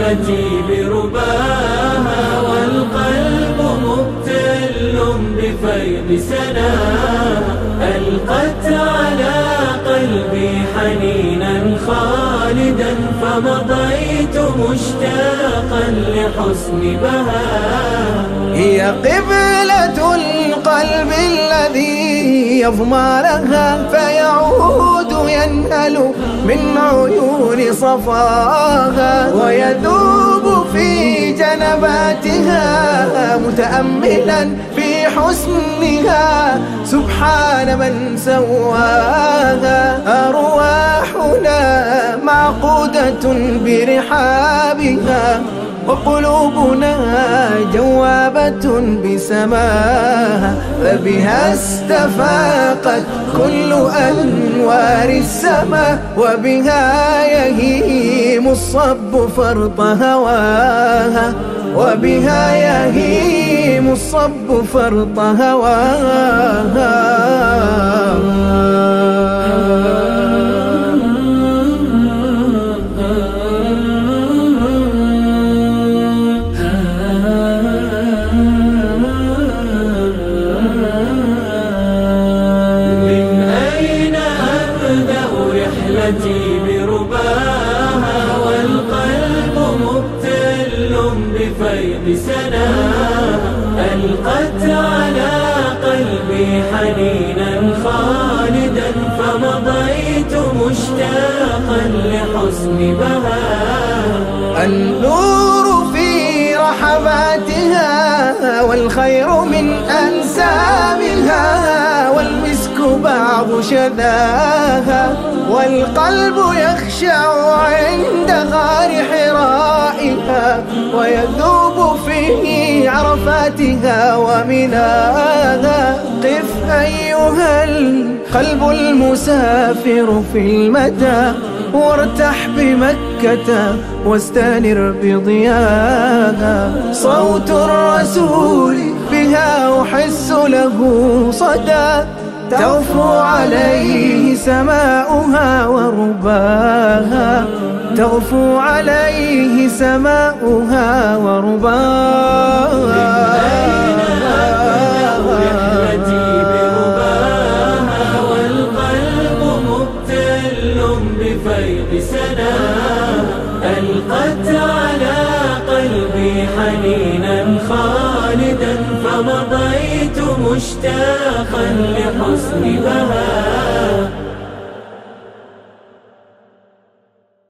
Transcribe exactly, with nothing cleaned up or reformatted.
رحلتي برباها، والقلب مبتل بفيض سناها. ألقت على قلبي حنينا خالدا، فمضيت مشتاقا لحسن بهاها. هي قبلة القلب الذي يظمى لها، فيعود ينهل من عيون صفاها، ويذوب في جنباتها متأملا في حسنها سبحان من سواها. أرواحنا معقودة برحابها، وقلوبنا جوابة بسماها، فبها استفاقت كل أنوار السماء، وبها يهيم الصب فرط هواها، وبها يهيم الصب فرط هواها. رحلتي برباها، والقلب مبتل بفيض سناها. ألقت على قلبي حنينا خالدا، فمضيت مشتاقا لحسن بهاها. النور في رحباتها، والخير من أنسامها، والمسك بعض شذاها، والقلب يخشع عند غار حرائها، ويذوب في عرفاتها ومناها. قف أيها القلب المسافر في المدى، وارتح بمكة واستنر بضياها. صوت الرسول بها أحس له صدى، تغفو عليه سماؤها ورباها، تغفو عليه سماؤها ورباها. رحلتي برباها، والقلب مبتل بفيض سناها. ألقت على قلبي حنينا خالدا، فمضيت مشتاقا لحسن بهاها.